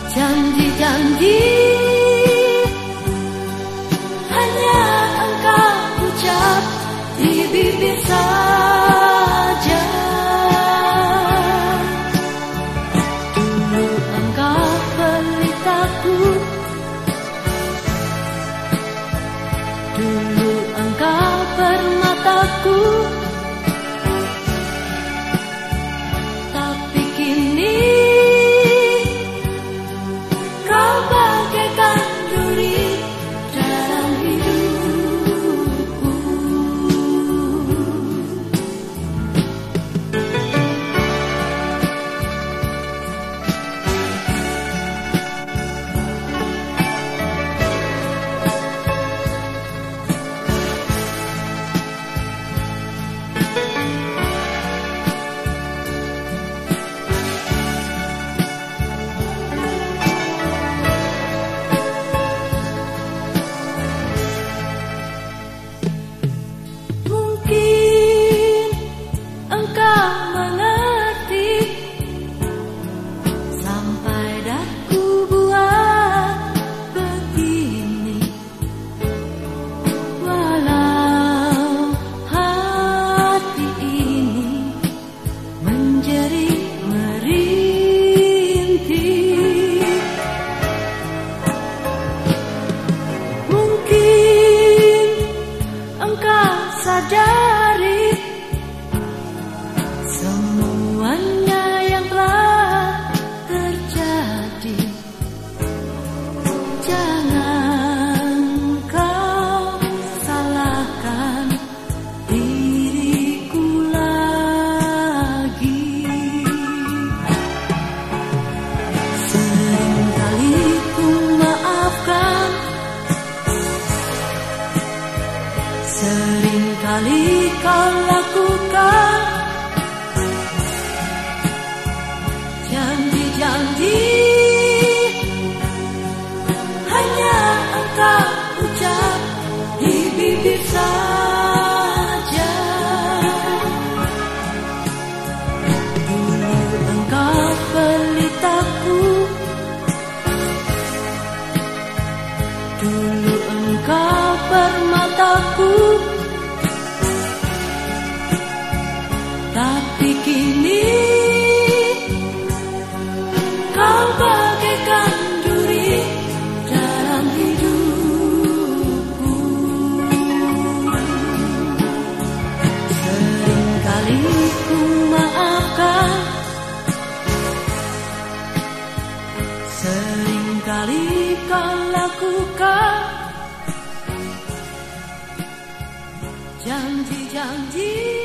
Janji-janji hanya engkau ucap di bibir saja. Dulu engkau pelitaku, dulu engkau permataku, tapi kini kau bagaikan duri dalam hidupku. Sadari semuanya yang telah terjadi. Jangan kau salahkan diriku lagi. Seringkali ku maafkan, seringkali kau lakukan janji-janji hanya engkau ucap di bibir saja. Dulu engkau pelitaku, dulu engkau permataku, tapi kini kau bagaikan duri dalam hidupku. Seringkali ku maafkan, seringkali kau lakukan janji-janji